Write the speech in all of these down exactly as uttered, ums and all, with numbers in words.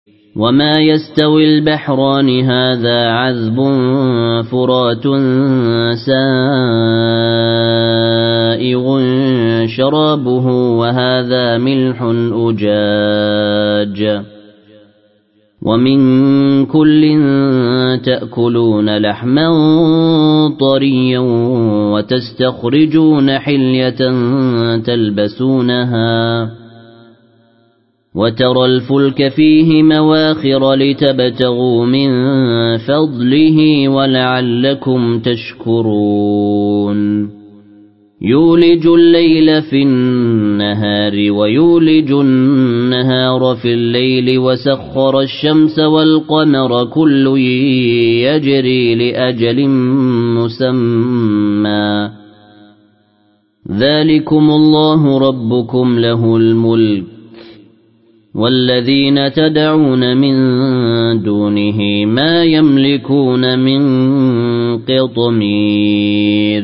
وما يستوي البحران هذا عذب فرات سائغ شرابه وهذا ملح أجاج ومن كل تأكلون لحما طريا وتستخرجون حلية تلبسونها وترى الفلك فيه مواخر لتبتغوا من فضله ولعلكم تشكرون يولج الليل في النهار ويولج النهار في الليل وسخر الشمس والقمر كل يجري لأجل مسمى ذلكم الله ربكم له الملك والذين تدعون من دونه ما يملكون من قطمير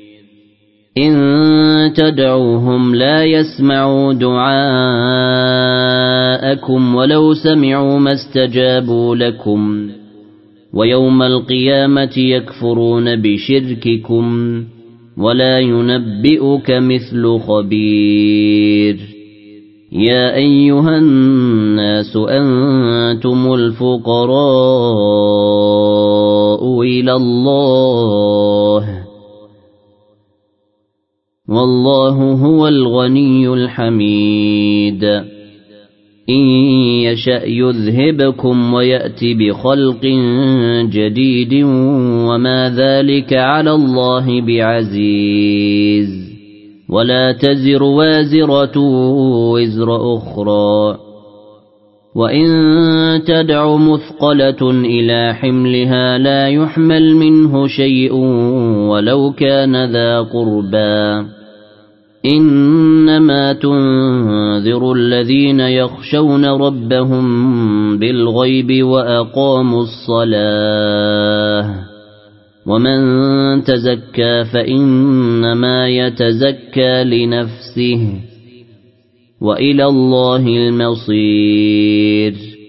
إن تدعوهم لا يسمعوا دعاءكم ولو سمعوا ما استجابوا لكم ويوم القيامة يكفرون بشرككم ولا ينبئك مثل خبير يا أيها الناس أنتم الفقراء إلى الله والله هو الغني الحميد إن يشأ يذهبكم ويأتي بخلق جديد وما ذلك على الله بعزيز ولا تزر وازرة وزر أخرى وإن تدع مثقلة إلى حملها لا يحمل منه شيء ولو كان ذا قربى إنما تنذر الذين يخشون ربهم بالغيب وأقاموا الصلاة ومن تزكى فإنما يتزكى لنفسه وإلى الله المصير